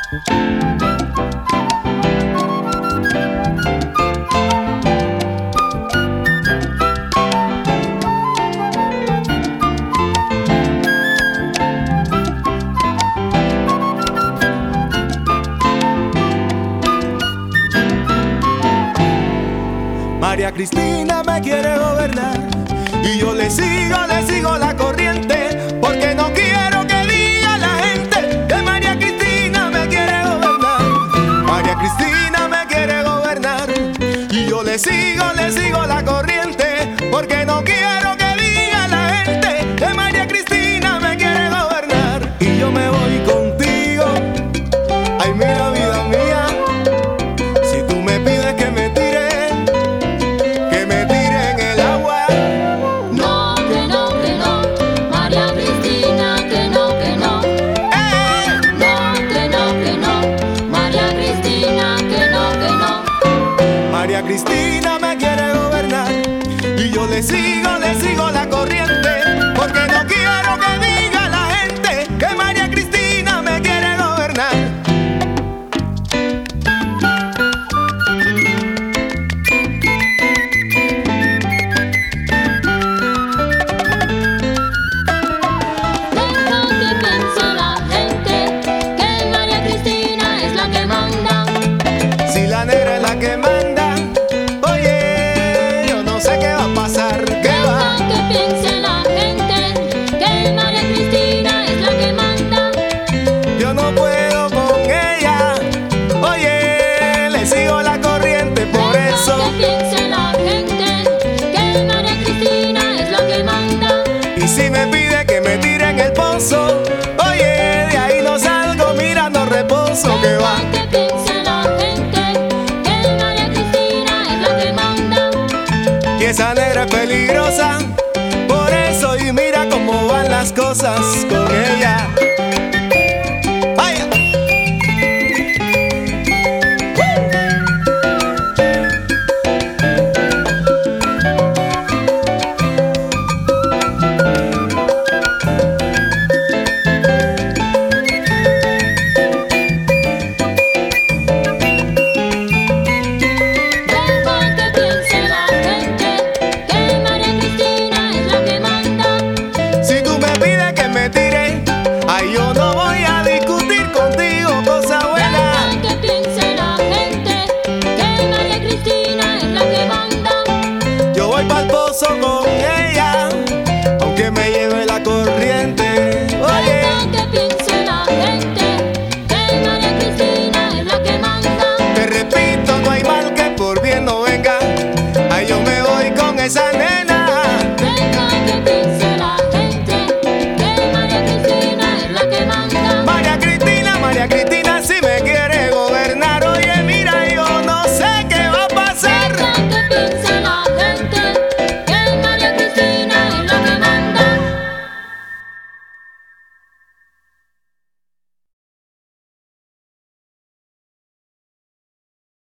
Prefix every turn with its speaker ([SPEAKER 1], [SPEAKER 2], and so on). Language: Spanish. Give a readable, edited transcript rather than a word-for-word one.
[SPEAKER 1] María Cristina me quiere gobernar y yo le sigo la corriente, porque no quiero que diga la gente que María Cristina me quiere gobernar. María Cristina me quiere gobernar y yo le sigo la corriente, porque no quiero que diga la gente que María Cristina me quiere gobernar. Y yo me voy contigo, ay mira vida mía, si tú me pides que me tire en el agua.
[SPEAKER 2] No, que no, María Cristina, que no, No, que no, María Cristina, que no.
[SPEAKER 1] María Cristina me quiere gobernar y yo le sigo la corriente, porque no quiero que diga la gente que María Cristina me quiere gobernar.
[SPEAKER 2] Deja que piense la gente que María Cristina es la que manda.
[SPEAKER 1] Si la negra es la que manda, oye, yo no sé qué va a pasar, qué va.
[SPEAKER 2] Deja que piense la gente que María Cristina es la que manda.
[SPEAKER 1] Yo no puedo con ella, oye, le sigo la corriente, por eso.
[SPEAKER 2] Deja que piense la gente que María Cristina es la que manda.
[SPEAKER 1] Y si me pide que me tire en el pozo, oye, de ahí no salgo, mira, no reposo, que va.
[SPEAKER 2] Deja que piense la gente que María Cristina es la que manda.
[SPEAKER 1] Y esa negra es peligrosa, por eso, y mira cómo van las cosas con ella. ¡Ay!
[SPEAKER 2] Deja que piense la gente que María Cristina es la que manda.
[SPEAKER 1] Si tú me pides que me tire, ay, yo no voy a discutir contigo, cosa buena.
[SPEAKER 2] Deja que piense la gente que María Cristina es la que manda.
[SPEAKER 1] Yo voy pa'l pozo con ella, aunque me lleve la corriente. Oye,
[SPEAKER 2] Deja que piense la gente que María Cristina es la que manda.
[SPEAKER 1] te repito, no hay mal que por bien no venga. Ay, yo me voy con esa nena.
[SPEAKER 2] Deja que piense la gente que María Cristina es la que manda.
[SPEAKER 1] María Cristina, María Cristina.